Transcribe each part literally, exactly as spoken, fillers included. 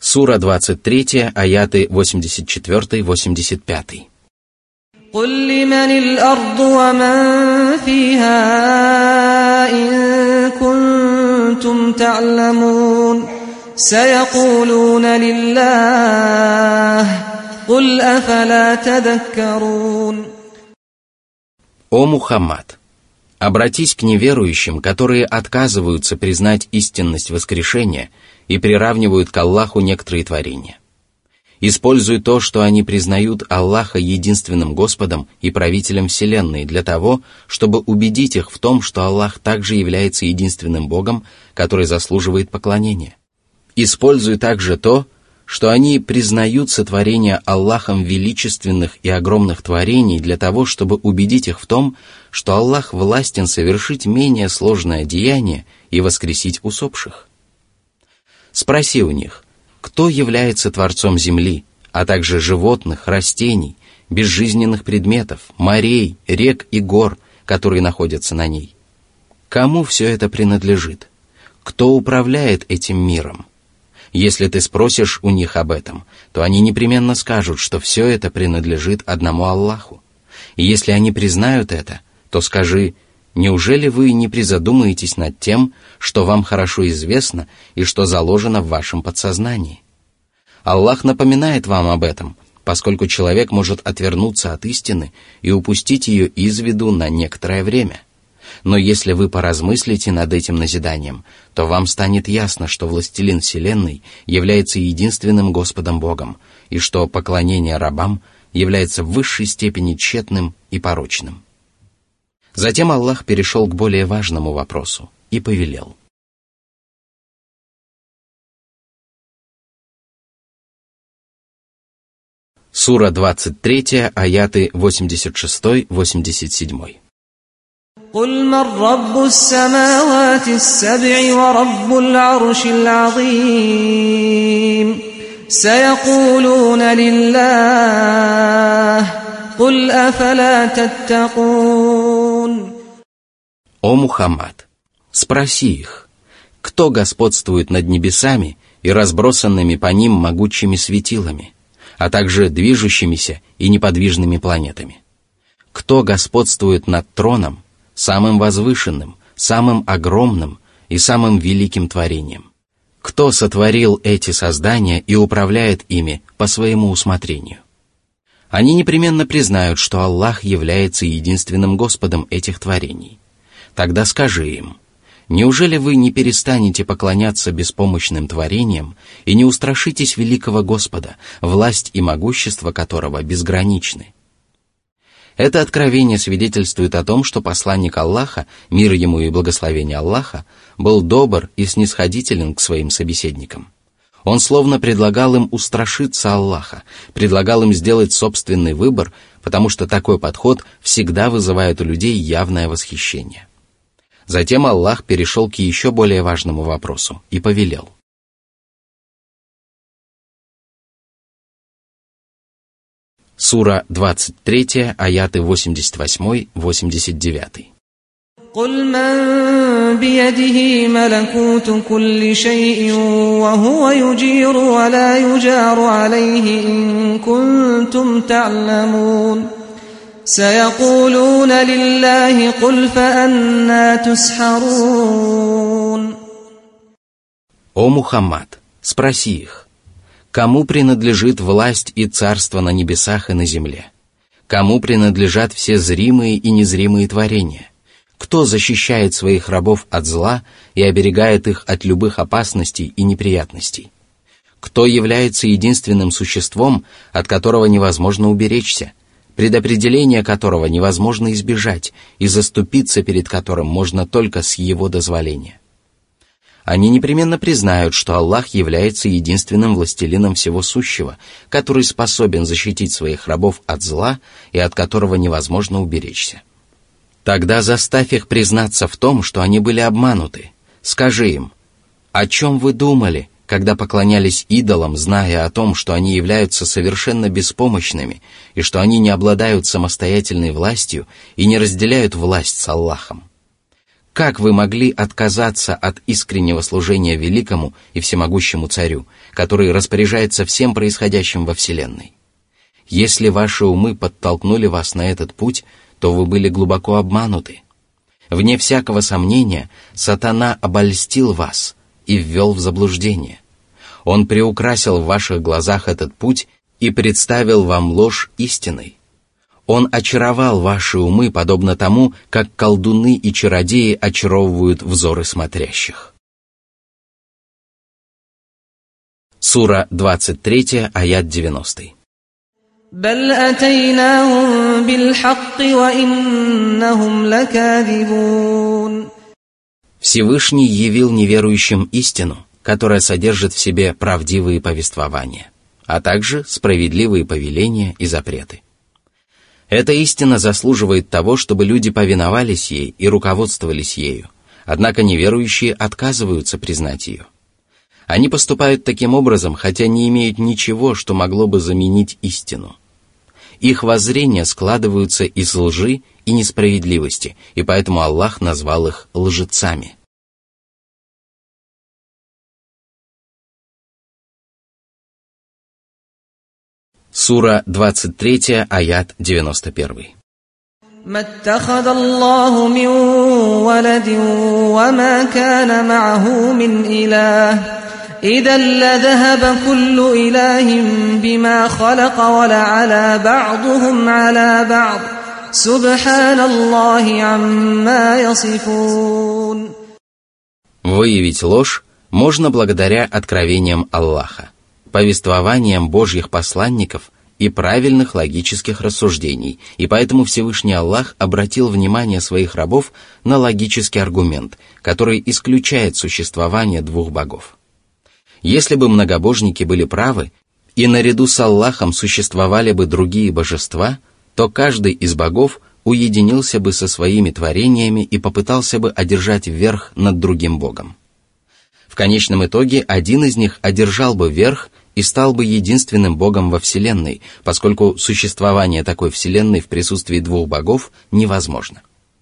Сура двадцать три, аяты восемьдесят четыре восемьдесят пять. قل لمن الأرض ومن فيها إن كنتم تعلمون سيقولون لله قل أفلا تذكرون. О Мухаммад, обратись к неверующим, которые отказываются признать истинность воскрешения и приравнивают к Аллаху некоторые творения. Используй то, что они признают Аллаха единственным Господом и правителем Вселенной для того, чтобы убедить их в том, что Аллах также является единственным Богом, который заслуживает поклонения. Используй также то, что они признают сотворение Аллахом величественных и огромных творений для того, чтобы убедить их в том, что Аллах властен совершить менее сложное деяние и воскресить усопших. Спроси у них, кто является Творцом земли, а также животных, растений, безжизненных предметов, морей, рек и гор, которые находятся на ней? Кому все это принадлежит? Кто управляет этим миром? Если ты спросишь у них об этом, то они непременно скажут, что все это принадлежит одному Аллаху. И если они признают это, то скажи: неужели вы не призадумаетесь над тем, что вам хорошо известно и что заложено в вашем подсознании? Аллах напоминает вам об этом, поскольку человек может отвернуться от истины и упустить ее из виду на некоторое время. Но если вы поразмыслите над этим назиданием, то вам станет ясно, что Властелин Вселенной является единственным Господом Богом, и что поклонение рабам является в высшей степени тщетным и порочным. Затем Аллах перешел к более важному вопросу и повелел: Сура двадцать три, аяты восемьдесят шесть восемьдесят семь. قل من رب السماوات السبع ورب العرش العظيم سيقولون لله قل أفلا تتقون. О Мухаммад, спроси их, кто господствует над небесами и разбросанными по ним могучими светилами, а также движущимися и неподвижными планетами? Кто господствует над троном, самым возвышенным, самым огромным и самым великим творением? Кто сотворил эти создания и управляет ими по своему усмотрению? Они непременно признают, что Аллах является единственным Господом этих творений. Тогда скажи им: неужели вы не перестанете поклоняться беспомощным творениям и не устрашитесь великого Господа, власть и могущество которого безграничны? Это откровение свидетельствует о том, что посланник Аллаха, мир ему и благословение Аллаха, был добр и снисходителен к своим собеседникам. Он словно предлагал им устрашиться Аллаха, предлагал им сделать собственный выбор, потому что такой подход всегда вызывает у людей явное восхищение. Затем Аллах перешел к еще более важному вопросу и повелел: Сура двадцать три, аяты восемьдесят восемь восемьдесят девять. قل من بيده ملكوت كل شيء وهو يجير ولا يجار عليه إن كنتم تعلمون سيقولون لله قل فأنى تسحرون. О Мухаммад, спроси их, кому принадлежит власть и царство на небесах и на земле? Кому принадлежат все зримые и незримые творения? Кто защищает своих рабов от зла и оберегает их от любых опасностей и неприятностей? Кто является единственным существом, от которого невозможно уберечься, предопределение которого невозможно избежать и заступиться перед которым можно только с его дозволения? Они непременно признают, что Аллах является единственным властелином всего сущего, который способен защитить своих рабов от зла и от которого невозможно уберечься. Тогда заставь их признаться в том, что они были обмануты. Скажи им: о чем вы думали, когда поклонялись идолам, зная о том, что они являются совершенно беспомощными и что они не обладают самостоятельной властью и не разделяют власть с Аллахом? Как вы могли отказаться от искреннего служения великому и всемогущему царю, который распоряжается всем происходящим во Вселенной? Если ваши умы подтолкнули вас на этот путь, то вы были глубоко обмануты. Вне всякого сомнения, сатана обольстил вас и ввел в заблуждение. Он приукрасил в ваших глазах этот путь и представил вам ложь истиной. Он очаровал ваши умы, подобно тому, как колдуны и чародеи очаровывают взоры смотрящих. Сура двадцать три, аят девяностый. بل أتيناهم بالحق وإنهم لكاذبون. Всевышний явил неверующим истину, которая содержит в себе правдивые повествования, а также справедливые повеления и запреты. Эта истина заслуживает того, чтобы люди повиновались ей и руководствовались ею, однако неверующие отказываются признать ее. Они поступают таким образом, хотя не имеют ничего, что могло бы заменить истину. Их воззрения складываются из лжи и несправедливости, и поэтому Аллах назвал их лжецами. Сура двадцать три, аят девяносто один. ما اتخذ الله من ولد وما كان معه من إله إذا لذهب كل إله بما خلق ولعلى بعضهم على بعض سبحان الله عما يصفون. Выявить ложь можно благодаря откровениям Аллаха, повествованиям Божьих посланников и правильных логических рассуждений, и поэтому Всевышний Аллах обратил внимание своих рабов на логический аргумент, который исключает существование двух богов. Если бы многобожники были правы, и наряду с Аллахом существовали бы другие божества, то каждый из богов уединился бы со своими творениями и попытался бы одержать верх над другим богом. В конечном итоге один из них одержал бы верх и стал бы единственным богом во Вселенной, поскольку существование такой Вселенной в присутствии двух богов невозможно.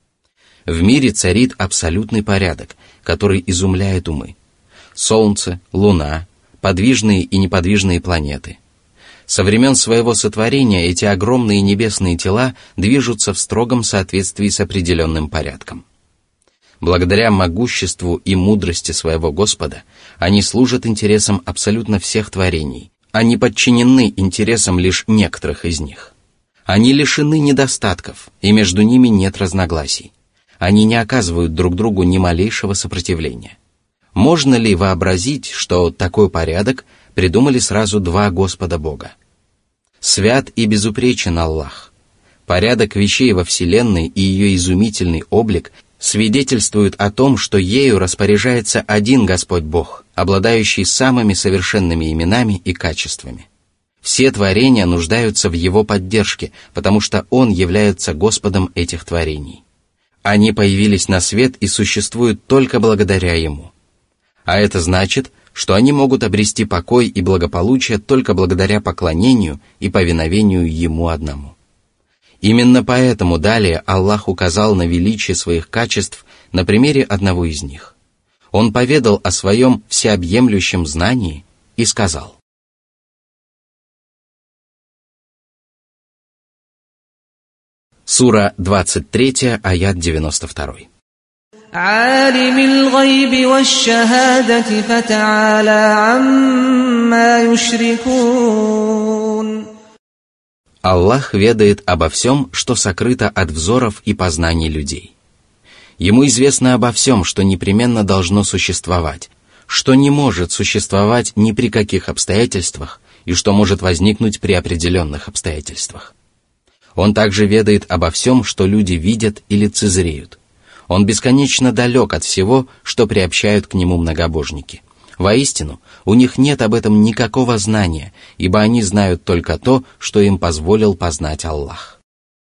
В мире царит абсолютный порядок, который изумляет умы. Солнце, Луна, подвижные и неподвижные планеты. Со времен своего сотворения эти огромные небесные тела движутся в строгом соответствии с определенным порядком. Благодаря могуществу и мудрости своего Господа, они служат интересам абсолютно всех творений, а не подчинены интересам лишь некоторых из них. Они лишены недостатков, и между ними нет разногласий. Они не оказывают друг другу ни малейшего сопротивления. Можно ли вообразить, что такой порядок придумали сразу два Господа Бога? Свят и безупречен Аллах. Порядок вещей во Вселенной и ее изумительный облик свидетельствуют о том, что ею распоряжается один Господь Бог, обладающий самыми совершенными именами и качествами. Все творения нуждаются в Его поддержке, потому что Он является Господом этих творений. Они появились на свет и существуют только благодаря Ему. А это значит, что они могут обрести покой и благополучие только благодаря поклонению и повиновению Ему одному. Именно поэтому далее Аллах указал на величие своих качеств на примере одного из них. Он поведал о своем всеобъемлющем знании и сказал: Сура двадцать три, аят девяносто два. عالم الغيب والشهادة فتعالى عما يشركون. Аллах ведает обо всем, что сокрыто от взоров и познаний людей. Ему известно обо всем, что непременно должно существовать, что не может существовать ни при каких обстоятельствах и что может возникнуть при определенных обстоятельствах. Он также ведает обо всем, что люди видят и лицезреют. Он бесконечно далек от всего, что приобщают к нему многобожники. Воистину, у них нет об этом никакого знания, ибо они знают только то, что им позволил познать Аллах.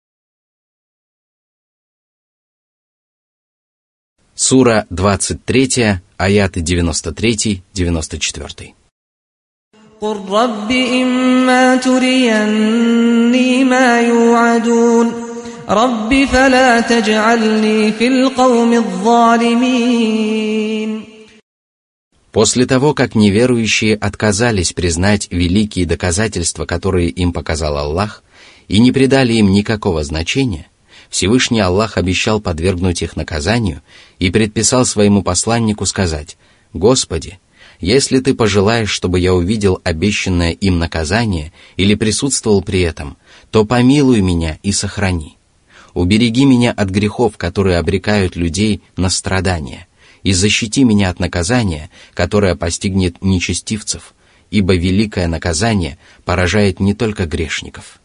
Сура двадцать три, аяты девяносто три девяносто четыре. قل رب إما تريني ما يوعدون رب فلا تجعلني في القوم الظالمين. После того, как неверующие отказались признать великие доказательства, которые им показал Аллах, и не придали им никакого значения, Всевышний Аллах обещал подвергнуть их наказанию и предписал своему посланнику сказать: «Господи, если ты пожелаешь, чтобы я увидел обещанное им наказание или присутствовал при этом, то помилуй меня и сохрани. Убереги меня от грехов, которые обрекают людей на страдания, и защити меня от наказания, которое постигнет нечестивцев, ибо великое наказание поражает не только грешников».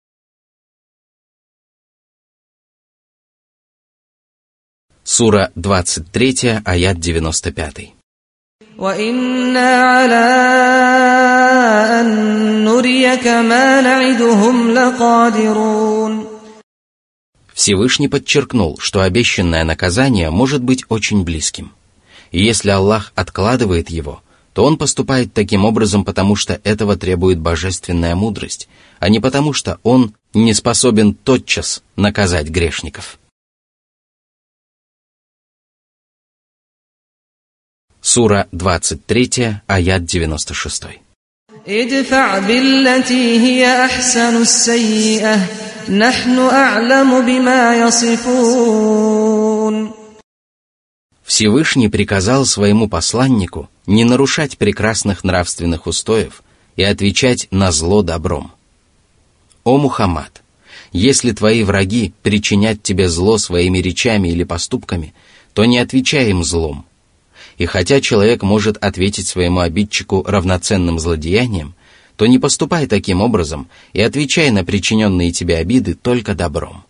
Сура двадцать три, аят девяносто пять. وَإِنَّا عَلَىٰ أَن نُّرِيَكَ مَا نَعِدُهُمْ لَقَادِرُونَ. Всевышний подчеркнул, что обещанное наказание может быть очень близким. И если Аллах откладывает его, то Он поступает таким образом, потому что этого требует божественная мудрость, а не потому что Он не способен тотчас наказать грешников. Сура двадцать три, аят девяносто шесть. ادفع بالتي هي أحسن السيئة نحن أعلم بما يصفون. Всевышний приказал своему посланнику не нарушать прекрасных нравственных устоев и отвечать на зло добром. «О Мухаммад, если твои враги причинят тебе зло своими речами или поступками, то не отвечай им злом. И хотя человек может ответить своему обидчику равноценным злодеянием, то не поступай таким образом и отвечай на причиненные тебе обиды только добром.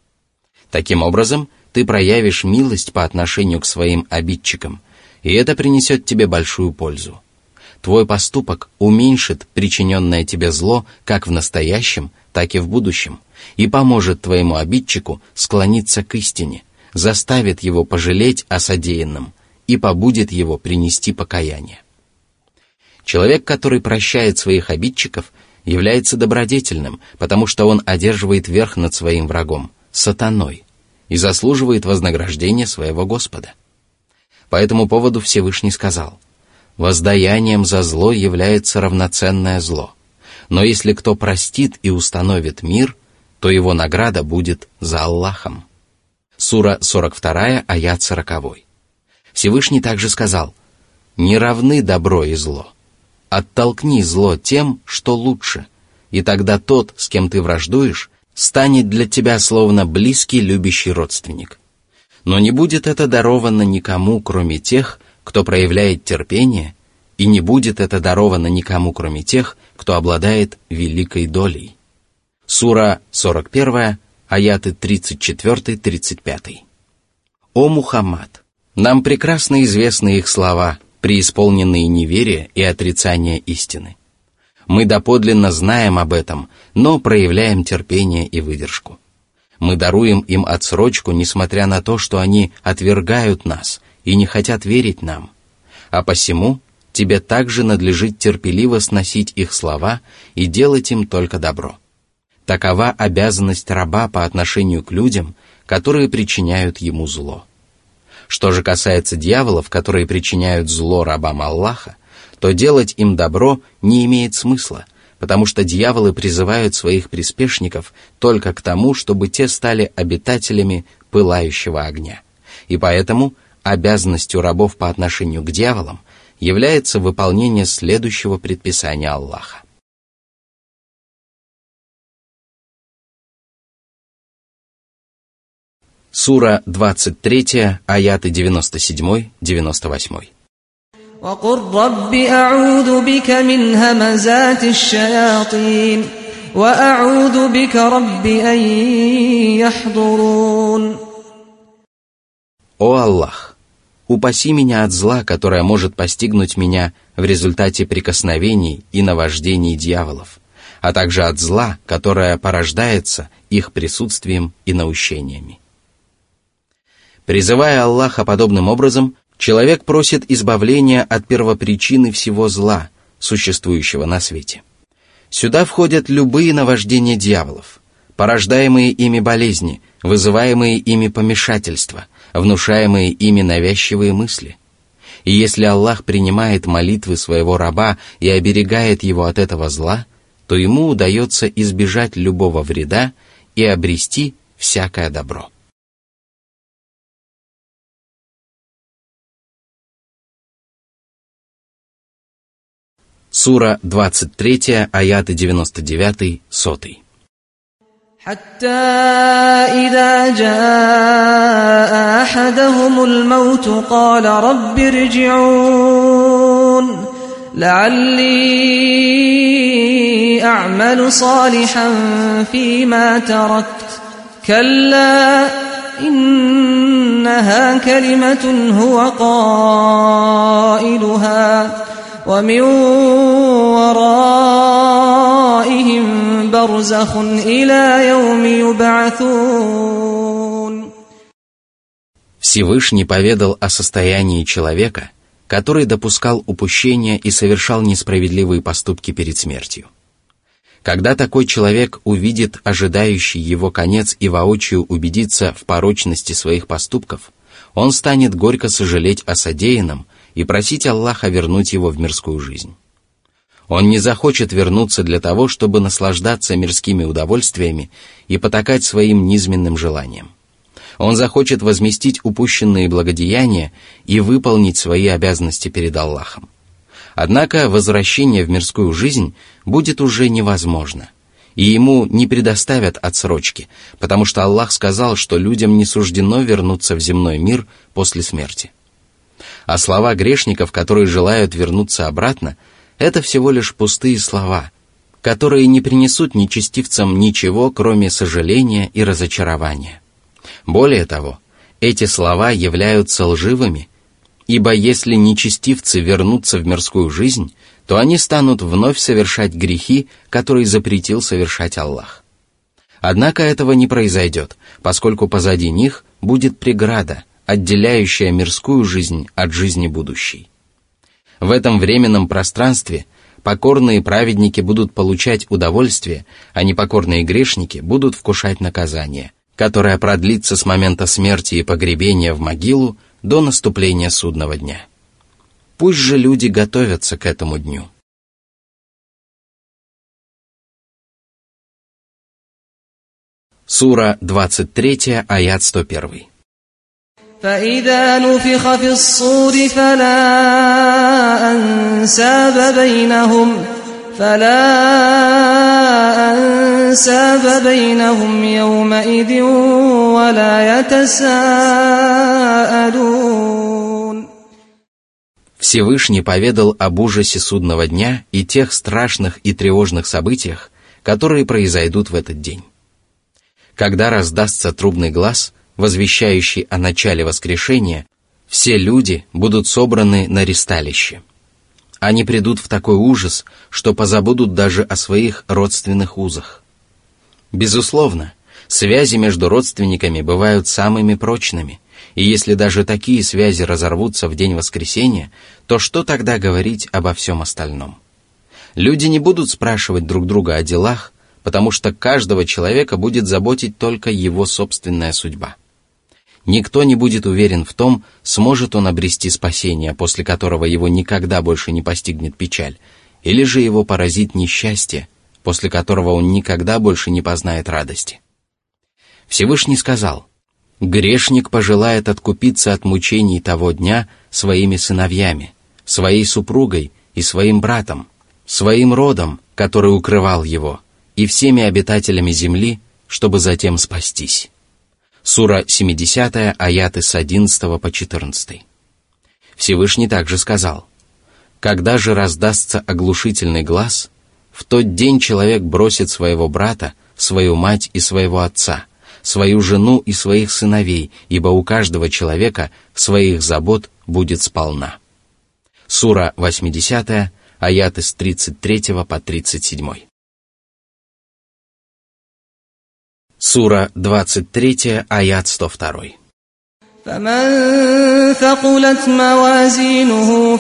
Таким образом, ты проявишь милость по отношению к своим обидчикам, и это принесет тебе большую пользу. Твой поступок уменьшит причиненное тебе зло как в настоящем, так и в будущем, и поможет твоему обидчику склониться к истине, заставит его пожалеть о содеянном и побудит его принести покаяние. Человек, который прощает своих обидчиков, является добродетельным, потому что он одерживает верх над своим врагом, сатаной, и заслуживает вознаграждения своего Господа. По этому поводу Всевышний сказал: «Воздаянием за зло является равноценное зло, но если кто простит и установит мир, то его награда будет за Аллахом». Сура сорок два, аят сорок. Всевышний также сказал: «Не равны добро и зло. Оттолкни зло тем, что лучше, и тогда тот, с кем ты враждуешь, станет для тебя словно близкий любящий родственник. Но не будет это даровано никому, кроме тех, кто проявляет терпение, и не будет это даровано никому, кроме тех, кто обладает великой долей». Сура сорок один, аяты тридцать четыре тридцать пять. «О Мухаммад, нам прекрасно известны их слова, преисполненные неверия и отрицания истины. Мы доподлинно знаем об этом, но проявляем терпение и выдержку. Мы даруем им отсрочку, несмотря на то, что они отвергают нас и не хотят верить нам. А посему тебе также надлежит терпеливо сносить их слова и делать им только добро. Такова обязанность раба по отношению к людям, которые причиняют ему зло. Что же касается дьяволов, которые причиняют зло рабам Аллаха, то делать им добро не имеет смысла, потому что дьяволы призывают своих приспешников только к тому, чтобы те стали обитателями пылающего огня. И поэтому обязанностью рабов по отношению к дьяволам является выполнение следующего предписания Аллаха. Сура двадцать три, аяты девяносто семь девяносто восемь. وَقُلْ رَبِّ أَعُوذُ بِكَ مِنْ هَمَزَاتِ الشَّيَاطِينِ وَأَعُوذُ بِكَ رَبِّ أَنْ يَحْضُرُونَ. О Аллах, упаси меня от зла, которое может постигнуть меня в результате прикосновений и наваждений дьяволов, а также от зла, которое порождается их присутствием и наущениями. Призывая Аллаха подобным образом, человек просит избавления от первопричины всего зла, существующего на свете. Сюда входят любые наваждения дьяволов, порождаемые ими болезни, вызываемые ими помешательства, внушаемые ими навязчивые мысли. И если Аллах принимает молитвы своего раба и оберегает его от этого зла, то ему удается избежать любого вреда и обрести всякое добро. Сура двадцать три, аяты девяносто девять, сотый. حتى إذا جاء أحدهم الموت قال رب ارجعون لعلي أعمل صالحا فيما تركت كلا إنها كلمة هو قائلها ومن ورائهم برزخ إلى يوم يبعثون. Всевышний поведал о состоянии человека, который допускал упущения и совершал несправедливые поступки перед смертью. Когда такой человек увидит ожидающий его конец и воочию убедится в порочности своих поступков, он станет горько сожалеть о содеянном и просить Аллаха вернуть его в мирскую жизнь. Он не захочет вернуться для того, чтобы наслаждаться мирскими удовольствиями и потакать своим низменным желаниям. Он захочет возместить упущенные благодеяния и выполнить свои обязанности перед Аллахом. Однако возвращение в мирскую жизнь будет уже невозможно, и ему не предоставят отсрочки, потому что Аллах сказал, что людям не суждено вернуться в земной мир после смерти. А слова грешников, которые желают вернуться обратно, это всего лишь пустые слова, которые не принесут нечестивцам ничего, кроме сожаления и разочарования. Более того, эти слова являются лживыми, ибо если нечестивцы вернутся в мирскую жизнь, то они станут вновь совершать грехи, которые запретил совершать Аллах. Однако этого не произойдет, поскольку позади них будет преграда, отделяющая мирскую жизнь от жизни будущей. В этом временном пространстве покорные праведники будут получать удовольствие, а непокорные грешники будут вкушать наказание, которое продлится с момента смерти и погребения в могилу до наступления судного дня. Пусть же люди готовятся к этому дню. Сура двадцать три, аят сто один. فإذا نفخ في الصور فلا أنساب بينهم فلا أنساب بينهم يومئذ ولا يتساءلون. Всевышний поведал об ужасе судного дня и тех страшных и тревожных событиях, которые произойдут в этот день. Когда раздастся трубный глас, возвещающий о начале воскрешения, все люди будут собраны на ристалище. Они придут в такой ужас, что позабудут даже о своих родственных узах. Безусловно, связи между родственниками бывают самыми прочными, и если даже такие связи разорвутся в день воскресения, то что тогда говорить обо всем остальном? Люди не будут спрашивать друг друга о делах, потому что каждого человека будет заботить только его собственная судьба. Никто не будет уверен в том, сможет он обрести спасение, после которого его никогда больше не постигнет печаль, или же его поразит несчастье, после которого он никогда больше не познает радости. Всевышний сказал: «Грешник пожелает откупиться от мучений того дня своими сыновьями, своей супругой и своим братом, своим родом, который укрывал его, и всеми обитателями земли, чтобы затем спастись». Сура семьдесят, аяты с одиннадцатого по четырнадцатый. Всевышний также сказал: «Когда же раздастся оглушительный глас, в тот день человек бросит своего брата, свою мать и своего отца, свою жену и своих сыновей, ибо у каждого человека своих забот будет сполна». Сура восемьдесят, аяты с тридцать третьего по тридцать седьмой. Сура двадцать три, аят сто два. فمن ثقلت موازينه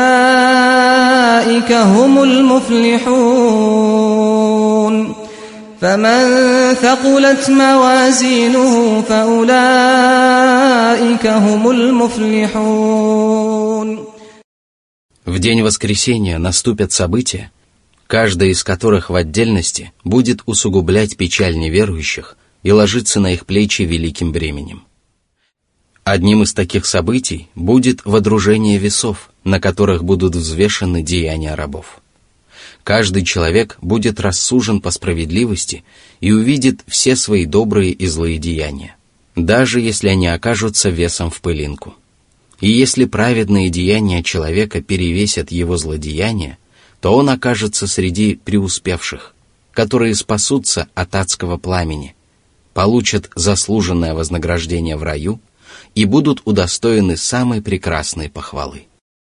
فأولئك هم المفلحون فمن ثقلت موازينه فأولئك هم المفلحون. В день воскресения наступят события, каждая из которых в отдельности будет усугублять печаль неверующих и ложиться на их плечи великим бременем. Одним из таких событий будет водружение весов, на которых будут взвешены деяния рабов. Каждый человек будет рассужен по справедливости и увидит все свои добрые и злые деяния, даже если они окажутся весом в пылинку. И если праведные деяния человека перевесят его злодеяния, то он окажется среди преуспевших, которые спасутся от адского пламени, получат заслуженное вознаграждение в раю и будут удостоены самой прекрасной похвалы.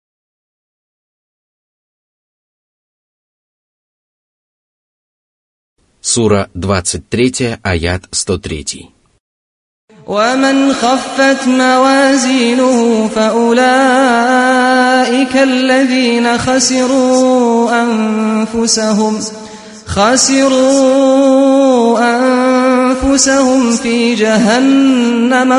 Сура двадцать три, аят сто три. ومن خفت موازينه فأولئك الذين خسروا أنفسهم خسروا أنفسهم في جهنم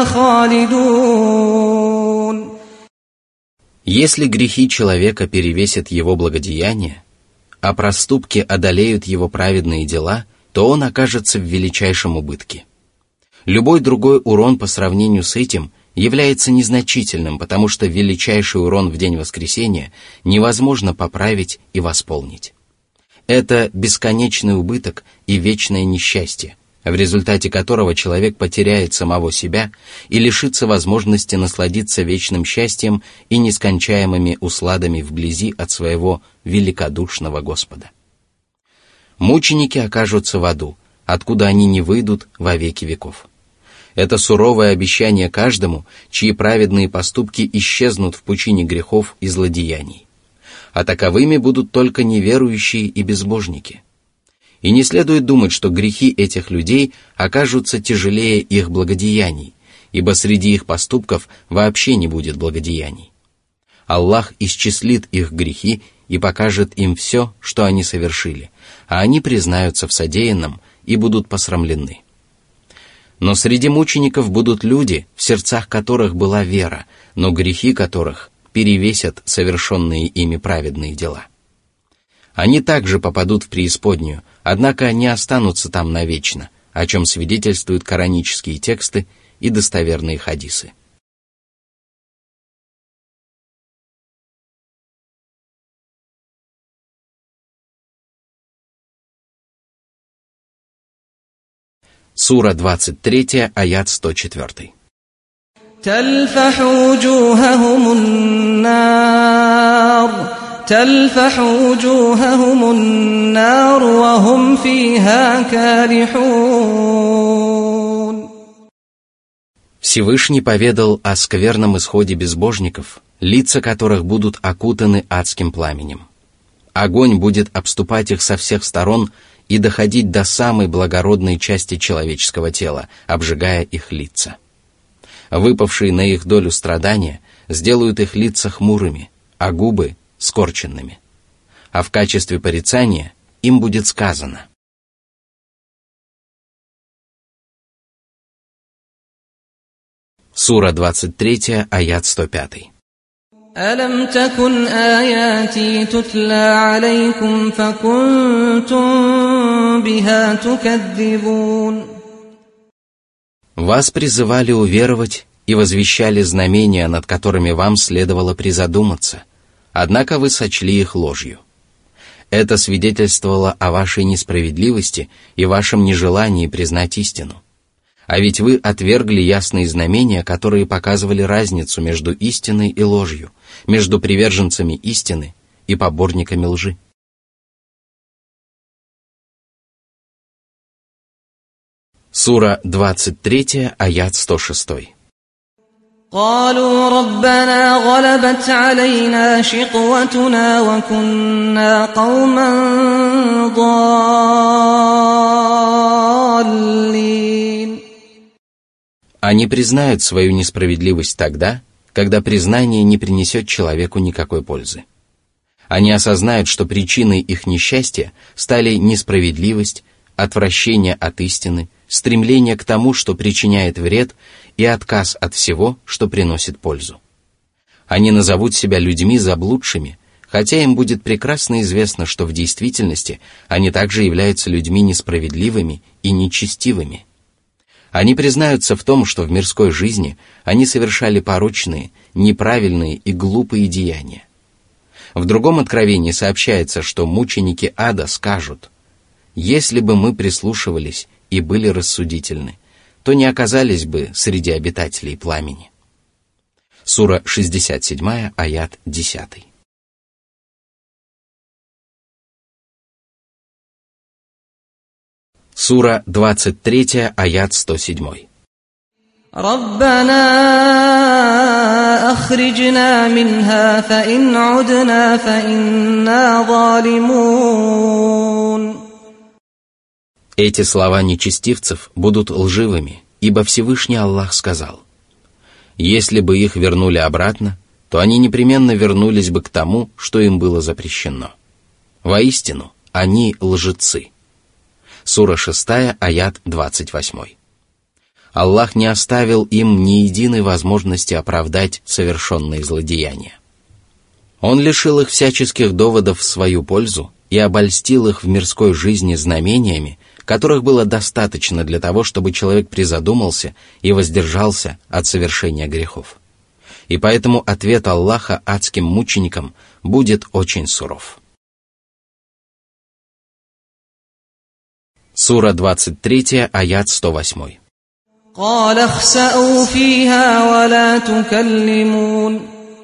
خالدون. Если грехи человека перевесят его благодеяния, а проступки одолеют его праведные дела, то он окажется в величайшем убытке. Любой другой урон по сравнению с этим является незначительным, потому что величайший урон в день воскресения невозможно поправить и восполнить. Это бесконечный убыток и вечное несчастье, в результате которого человек потеряет самого себя и лишится возможности насладиться вечным счастьем и нескончаемыми усладами вблизи от своего великодушного Господа. Мученики окажутся в аду, откуда они не выйдут во веки веков. Это суровое обещание каждому, чьи праведные поступки исчезнут в пучине грехов и злодеяний. А таковыми будут только неверующие и безбожники. И не следует думать, что грехи этих людей окажутся тяжелее их благодеяний, ибо среди их поступков вообще не будет благодеяний. Аллах исчислит их грехи и покажет им все, что они совершили, а они признаются в содеянном и будут посрамлены. Но среди мучеников будут люди, в сердцах которых была вера, но грехи которых перевесят совершенные ими праведные дела. Они также попадут в преисподнюю, однако не останутся там навечно, о чем свидетельствуют коранические тексты и достоверные хадисы. Сура двадцать три, аят сто четыре. تلفح وجوههم النار تلفح وجوههم النار وهم فيها كالحون. Всевышний поведал о скверном исходе безбожников, лица которых будут окутаны адским пламенем. Огонь будет обступать их со всех сторон и доходить до самой благородной части человеческого тела, обжигая их лица. Выпавшие на их долю страдания сделают их лица хмурыми, а губы — скорченными. А в качестве порицания им будет сказано: Сура двадцать три, аят сто пять. ألم تكن آياتي تتلى عليكم فكنتم بها تكذبون. Вас призывали уверовать и возвещали знамения, над которыми вам следовало призадуматься, однако вы сочли их ложью. Это свидетельствовало о вашей несправедливости и вашем нежелании признать истину. А ведь вы отвергли ясные знамения, которые показывали разницу между истиной и ложью, между приверженцами истины и поборниками лжи. Сура двадцать три, аят сто шесть. قالوا ربنا غلبت علينا شقوتنا وكنا قوما ضالين. Они признают свою несправедливость тогда, когда признание не принесет человеку никакой пользы. Они осознают, что причиной их несчастья стали несправедливость, отвращение от истины, стремление к тому, что причиняет вред, и отказ от всего, что приносит пользу. Они назовут себя людьми заблудшими, хотя им будет прекрасно известно, что в действительности они также являются людьми несправедливыми и нечестивыми. Они признаются в том, что в мирской жизни они совершали порочные, неправильные и глупые деяния. В другом откровении сообщается, что мученики ада скажут: «Если бы мы прислушивались и были рассудительны, то не оказались бы среди обитателей пламени». Сура шестьдесят семь, аят десять. Сура двадцать три, аят сто семь. ربنا أخرجنا منها فإن عدنا فإنا ظالمون. Эти слова нечестивцев будут лживыми, ибо Всевышний Аллах сказал: «Если бы их вернули обратно, то они непременно вернулись бы к тому, что им было запрещено. Воистину, они лжецы». Сура шесть, аят двадцать восемь. Аллах не оставил им ни единой возможности оправдать совершенные злодеяния. Он лишил их всяческих доводов в свою пользу и обольстил их в мирской жизни знамениями, которых было достаточно для того, чтобы человек призадумался и воздержался от совершения грехов. И поэтому ответ Аллаха адским мученикам будет очень суров. Сура двадцать три, аят сто восемь. قال اخسأوا فيها ولا تكلمون.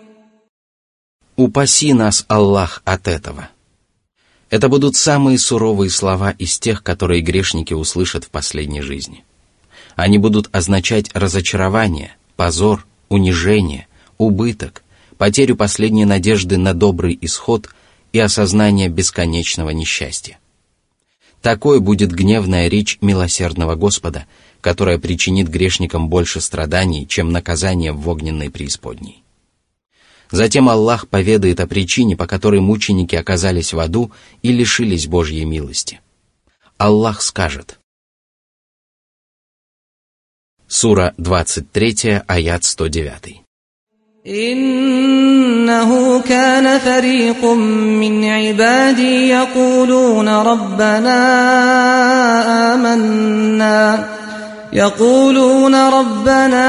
Упаси нас, Аллах, от этого. Это будут самые суровые слова из тех, которые грешники услышат в последней жизни. Они будут означать разочарование, позор, унижение, убыток, потерю последней надежды на добрый исход и осознание бесконечного несчастья. Такой будет гневная речь милосердного Господа, которая причинит грешникам больше страданий, чем наказание в огненной преисподней. Затем Аллах поведает о причине, по которой мученики оказались в аду и лишились Божьей милости. Аллах скажет. Сура двадцать три, аят сто девять. إنه كان فريق من عبادي يقولون ربنا آمنا يقولون ربنا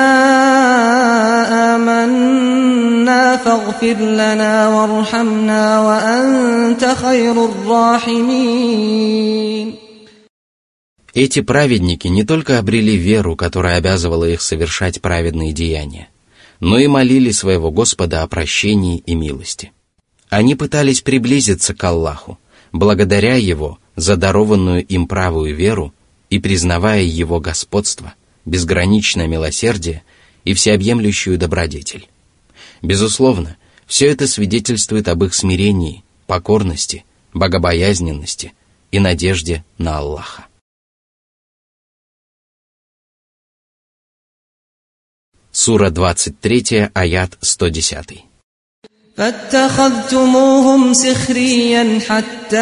آمنا فاغفر لنا وارحمنا وأنت خير الراحمين. Эти праведники не только обрели веру, которая обязывала их совершать праведные деяния, но и молили своего Господа о прощении и милости. Они пытались приблизиться к Аллаху, благодаря Его за дарованную им правую веру и признавая Его господство, безграничное милосердие и всеобъемлющую добродетель. Безусловно, все это свидетельствует об их смирении, покорности, богобоязненности и надежде на Аллаха. Сура двадцать три, аят сто десять. فاتخذتموهم سخريا حتى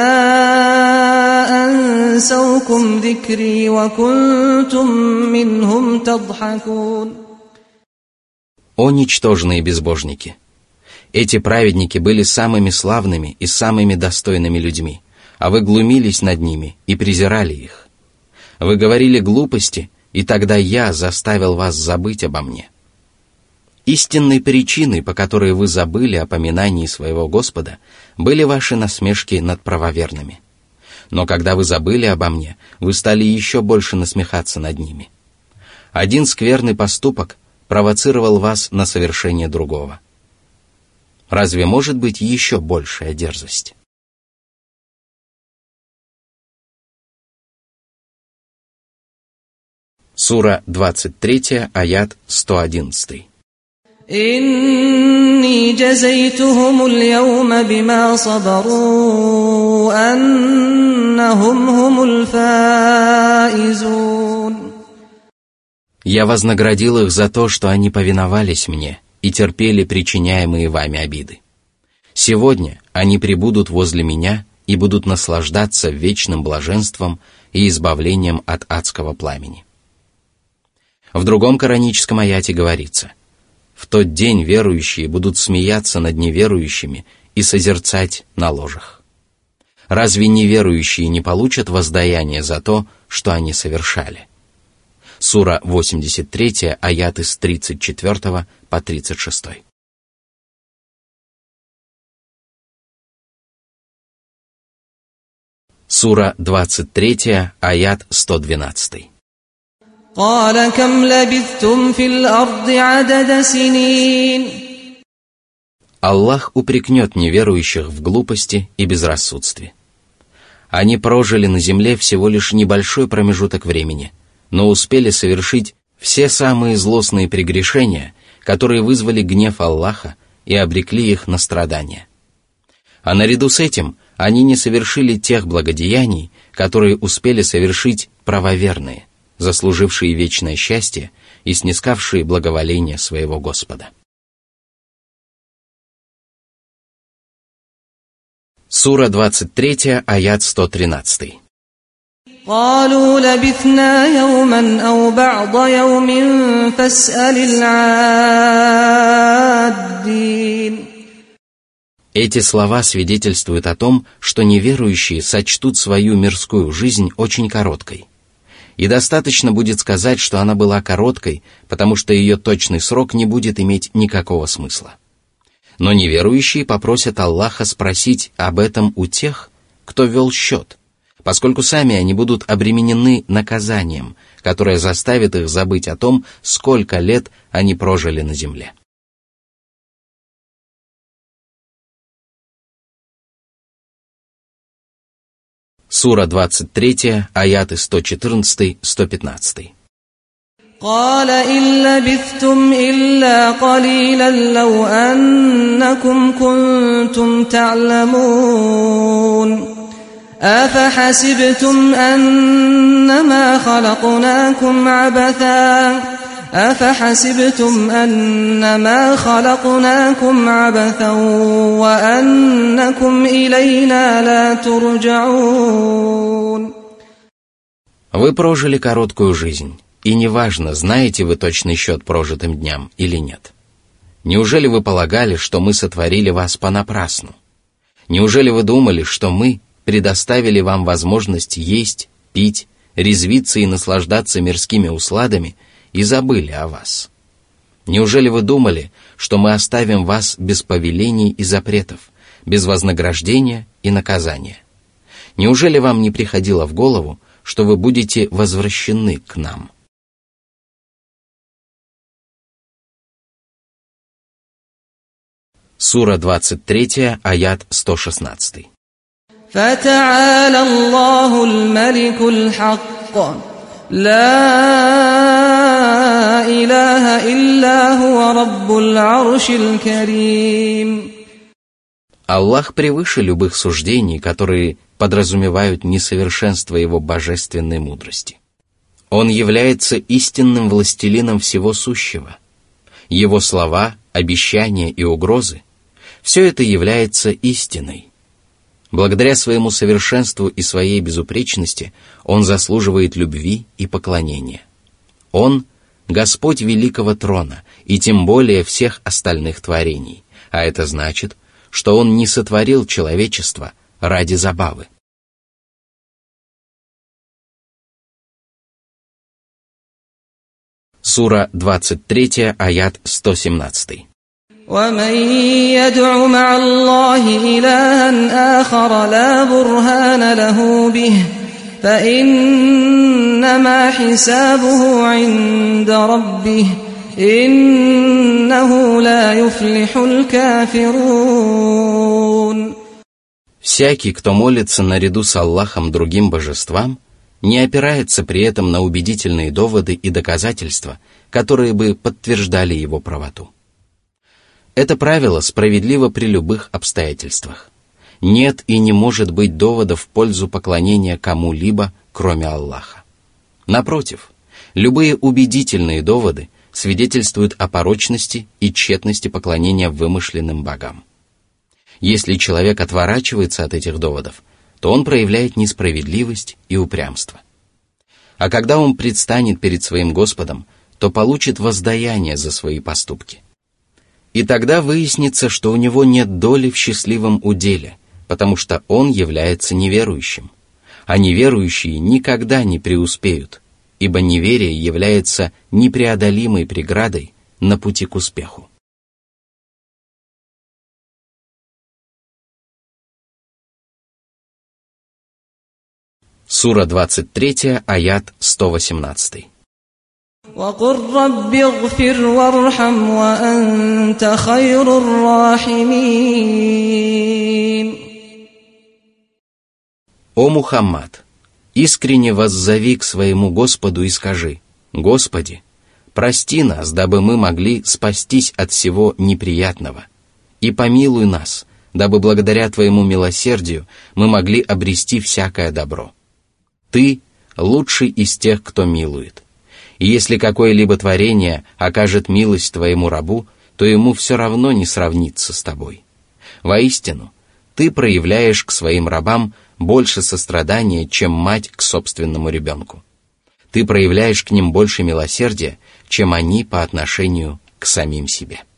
أنسوكم ذكري وكنتم منهم تضحكون. О ничтожные безбожники! Эти праведники были самыми славными и самыми достойными людьми, а вы глумились над ними и презирали их. Вы говорили глупости, и тогда я заставил вас забыть обо мне. Истинной причиной, по которой вы забыли о поминании своего Господа, были ваши насмешки над правоверными. Но когда вы забыли обо мне, вы стали еще больше насмехаться над ними. Один скверный поступок провоцировал вас на совершение другого. Разве может быть еще большая дерзость? Сура двадцать три, аят сто одиннадцать. إني جزيتهم اليوم بما صبروا أنهم هم الفائزون. Я вознаградил их за то, что они повиновались мне и терпели причиняемые вами обиды. Сегодня они пребудут возле меня и будут наслаждаться вечным блаженством и избавлением от адского пламени. В другом кораническом аяте говорится: «В тот день верующие будут смеяться над неверующими и созерцать на ложах». Разве неверующие не получат воздаяние за то, что они совершали? Сура восемьдесят три, аяты с тридцать четыре по тридцать шесть. Сура двадцать три, аят сто двенадцать. قال كم لبثتم في الأرض عدد سنين. Аллах упрекнет неверующих в глупости и безрассудстве. Они прожили на земле всего лишь небольшой промежуток времени, но успели совершить все самые злостные прегрешения, которые вызвали гнев Аллаха и обрекли их на страдания. А наряду с этим они не совершили тех благодеяний, которые успели совершить правоверные, заслужившие вечное счастье и снискавшие благоволение своего Господа. Сура двадцать три, аят сто тринадцать. قالوا لبثنا يوما أو بعض يوم فاسأل العادين. Эти слова свидетельствуют о том, что неверующие сочтут свою мирскую жизнь очень короткой. И достаточно будет сказать, что она была короткой, потому что ее точный срок не будет иметь никакого смысла. Но неверующие попросят Аллаха спросить об этом у тех, кто вел счет, поскольку сами они будут обременены наказанием, которое заставит их забыть о том, сколько лет они прожили на земле. Сура двадцать три, аяты сто четырнадцать - сто пятнадцать. قال إن لبثتم إلا قليلا لو أنكم كنتم تعلمون أفحسبتم أنما خلقناكم عبثا أفحسبتم أنما خلقناكم عبثا وأنكم إلينا لا ترجعون. Вы прожили короткую жизнь, и неважно, знаете вы точный счет прожитым дням или нет. Неужели вы полагали, что мы сотворили вас понапрасну? Неужели вы думали, что мы предоставили вам возможность есть, пить, резвиться и наслаждаться мирскими усладами и забыли о вас? Неужели вы думали, что мы оставим вас без повелений и запретов, без вознаграждения и наказания? Неужели вам не приходило в голову, что вы будете возвращены к нам? Сура двадцать три, аят сто шестнадцать. فتعالى الله الملك الحق لا إله إلا هو رب العرش الكريم. Аллах превыше любых суждений, которые подразумевают несовершенство Его божественной мудрости. Он является истинным властелином всего сущего. Его слова, обещания и угрозы – все это является истиной. Благодаря своему совершенству и своей безупречности Он заслуживает любви и поклонения. Он – Господь великого трона и тем более всех остальных творений, а это значит, что Он не сотворил человечество ради забавы. Сура двадцать три, аят сто семнадцать. ومن يدع مع الله إلها آخر لا برهان له به فإنما حسابه عند ربه إنه لا يفلح الكافرون. Всякий, кто молится наряду с Аллахом другим божествам, не опирается при этом на убедительные доводы и доказательства, которые бы подтверждали его правоту. Это правило справедливо при любых обстоятельствах. Нет и не может быть довода в пользу поклонения кому-либо, кроме Аллаха. Напротив, любые убедительные доводы свидетельствуют о порочности и тщетности поклонения вымышленным богам. Если человек отворачивается от этих доводов, то он проявляет несправедливость и упрямство. А когда он предстанет перед своим Господом, то получит воздаяние за свои поступки. И тогда выяснится, что у него нет доли в счастливом уделе, потому что он является неверующим. А неверующие никогда не преуспеют, ибо неверие является непреодолимой преградой на пути к успеху. Сура двадцать три, аят сто восемнадцать. وَقُلْ رَبِّ اغْفِرْ وَارْحَمْ وَأَنْتَ خَيْرُ الرَّاحِمِينَ. О Мухаммад, искренне воззови к своему Господу и скажи: Господи, прости нас, дабы мы могли спастись от всего неприятного, и помилуй нас, дабы благодаря Твоему милосердию мы могли обрести всякое добро. Ты лучший из тех, кто милует. И если какое-либо творение окажет милость Твоему рабу, то ему все равно не сравнится с Тобой. Воистину, Ты проявляешь к своим рабам больше сострадания, чем мать к собственному ребенку. Ты проявляешь к ним больше милосердия, чем они по отношению к самим себе.